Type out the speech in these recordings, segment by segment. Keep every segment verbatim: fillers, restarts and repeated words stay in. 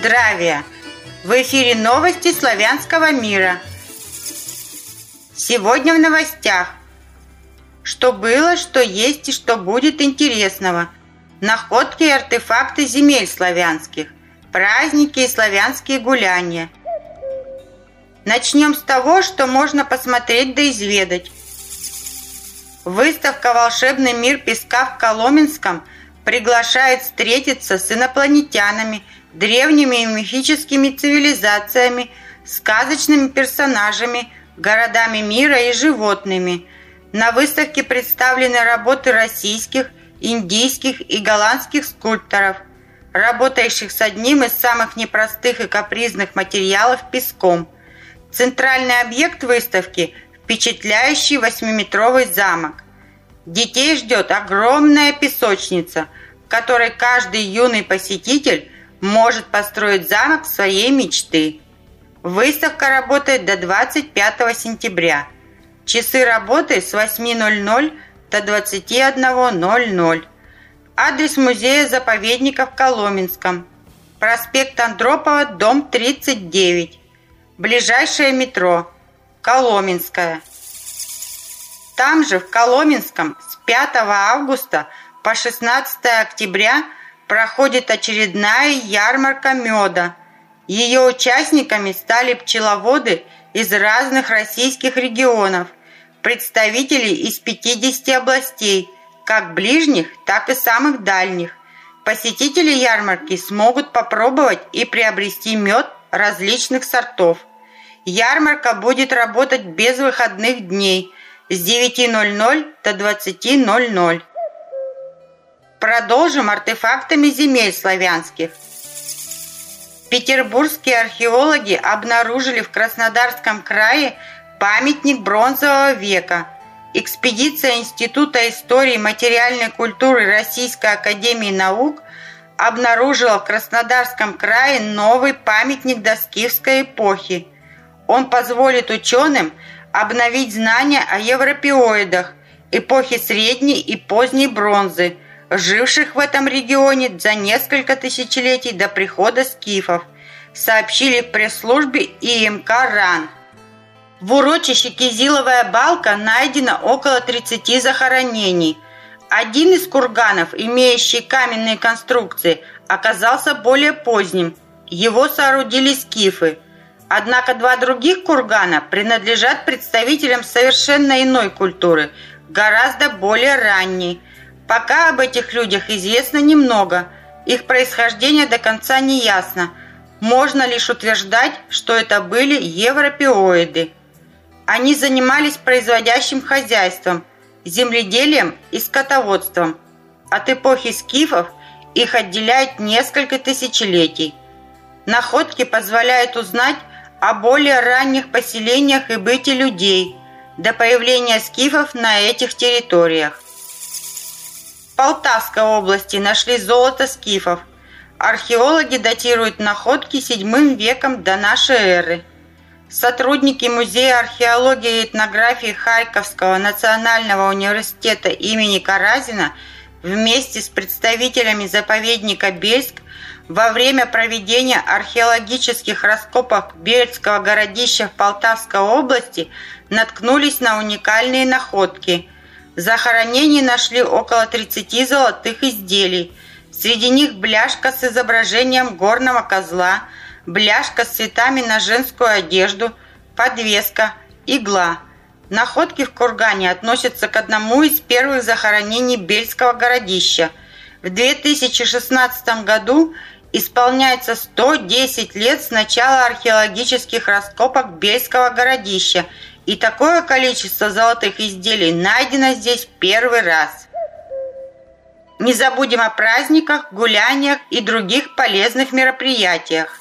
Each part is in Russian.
здравия! В эфире новости славянского мира. Сегодня в новостях. Что было, что есть и что будет интересного. Находки и артефакты земель славянских. Праздники и славянские гуляния. Начнем с того, что можно посмотреть да изведать. Выставка «Волшебный мир песка» в Коломенском приглашает встретиться с инопланетянами, древними и мифическими цивилизациями, сказочными персонажами, городами мира и животными. На выставке представлены работы российских, индийских и голландских скульпторов, работающих с одним из самых непростых и капризных материалов – песком. Центральный объект выставки – впечатляющий восьмиметровый замок. Детей ждет огромная песочница, в которой каждый юный посетитель может построить замок своей мечты. Выставка работает до двадцать пятого сентября. Часы работы с восьми ноль-ноль до двадцати одного ноль-ноль. Адрес музея-заповедника в Коломенском. Проспект Андропова, дом тридцать девять. Ближайшее метро – Коломенское. Там же, в Коломенском, с пятого августа по шестнадцатое октября проходит очередная ярмарка меда. Ее участниками стали пчеловоды из разных российских регионов, представители из пятидесяти областей, как ближних, так и самых дальних. Посетители ярмарки смогут попробовать и приобрести мед различных сортов. Ярмарка будет работать без выходных дней с девяти ноль-ноль до двадцати ноль-ноль. Продолжим артефактами земель славянских. Петербургские археологи обнаружили в Краснодарском крае памятник бронзового века. Экспедиция Института истории и материальной культуры Российской академии наук обнаружила в Краснодарском крае новый памятник доскифской эпохи. Он позволит ученым обновить знания о европеоидах эпохи средней и поздней бронзы, живших в этом регионе за несколько тысячелетий до прихода скифов, сообщили в пресс-службе И М К РАН. В урочище Кизиловая Балка найдено около тридцати захоронений. Один из курганов, имеющий каменные конструкции, оказался более поздним. Его соорудили скифы. Однако два других кургана принадлежат представителям совершенно иной культуры, гораздо более ранней. Пока об этих людях известно немного, их происхождение до конца не ясно. Можно лишь утверждать, что это были европеоиды. Они занимались производящим хозяйством, земледелием и скотоводством. От эпохи скифов их отделяет несколько тысячелетий. Находки позволяют узнать о более ранних поселениях и быте людей до появления скифов на этих территориях. В Полтавской области нашли золото скифов. Археологи датируют находки седьмым веком до нашей эры. Сотрудники Музея археологии и этнографии Харьковского национального университета имени Каразина вместе с представителями заповедника Бельск во время проведения археологических раскопок Бельского городища в Полтавской области наткнулись на уникальные находки. В захоронении нашли около тридцати золотых изделий. Среди них бляшка с изображением горного козла, бляшка с цветами на женскую одежду, подвеска, игла. Находки в кургане относятся к одному из первых захоронений Бельского городища. В две тысячи шестнадцатом году исполняется сто десять лет с начала археологических раскопок Бельского городища, и такое количество золотых изделий найдено здесь первый раз. Не забудем о праздниках, гуляниях и других полезных мероприятиях.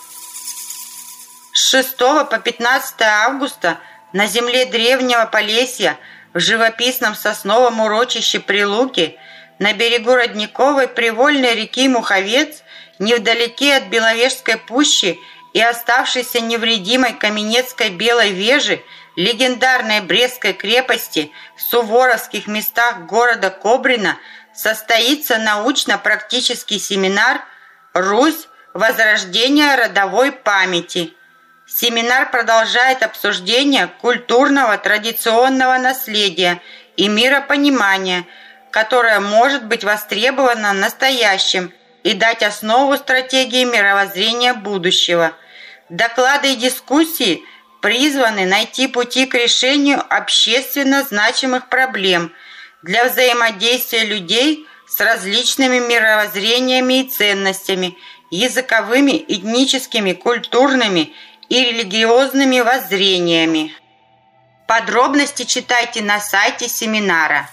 С шестого по пятнадцатое августа на земле древнего Полесья в живописном сосновом урочище Прилуки на берегу родниковой привольной реки Муховец, невдалеке от Беловежской пущи и оставшейся невредимой Каменецкой Белой Вежи, легендарной Брестской крепости, в суворовских местах города Кобрина, состоится научно-практический семинар «Русь возрождения родовой памяти. Семинар продолжает обсуждение культурного традиционного наследия и миропонимания, которое может быть востребовано настоящим и дать основу стратегии мировоззрения будущего. Доклады и дискуссии призваны найти пути к решению общественно значимых проблем для взаимодействия людей с различными мировоззрениями и ценностями, языковыми, этническими, культурными и религиозными воззрениями. Подробности читайте на сайте семинара.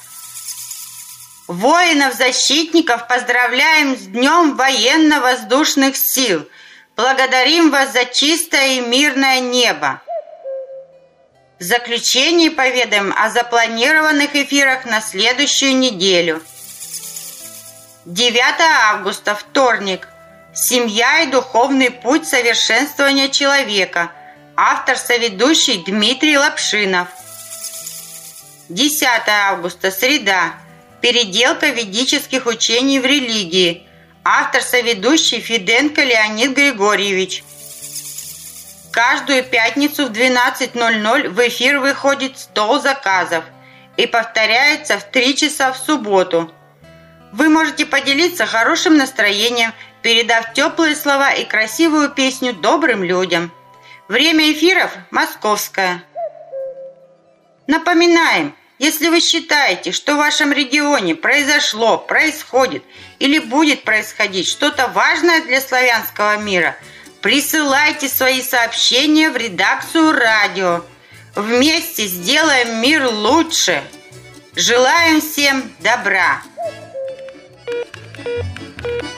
Воинов-защитников поздравляем с Днем военно-воздушных сил. Благодарим вас за чистое и мирное небо. В заключении поведаем о запланированных эфирах на следующую неделю. девятого августа, вторник. Семья и духовный путь совершенствования человека. Автор-соведущий Дмитрий Лапшинов. десятого августа, среда. Переделка ведических учений в религии. Автор-соведущий Фиденко Леонид Григорьевич. Каждую пятницу в двенадцать ноль ноль в эфир выходит «Стол заказов» и повторяется в три часа в субботу. Вы можете поделиться хорошим настроением, передав теплые слова и красивую песню добрым людям. Время эфиров – московское. Напоминаем, если вы считаете, что в вашем регионе произошло, происходит или будет происходить что-то важное для славянского мира, присылайте свои сообщения в редакцию радио. Вместе сделаем мир лучше. Желаем всем добра.